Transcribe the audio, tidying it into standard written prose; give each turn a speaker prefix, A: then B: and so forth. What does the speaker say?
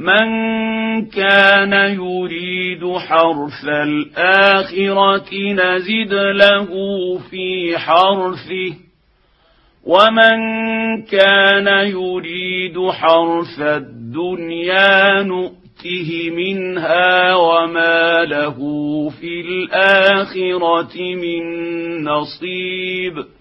A: من كان يريد حرث الآخرة نزد له في حرثه ومن كان يريد حرث الدنيا نؤته منها وما له في الآخرة من نصيب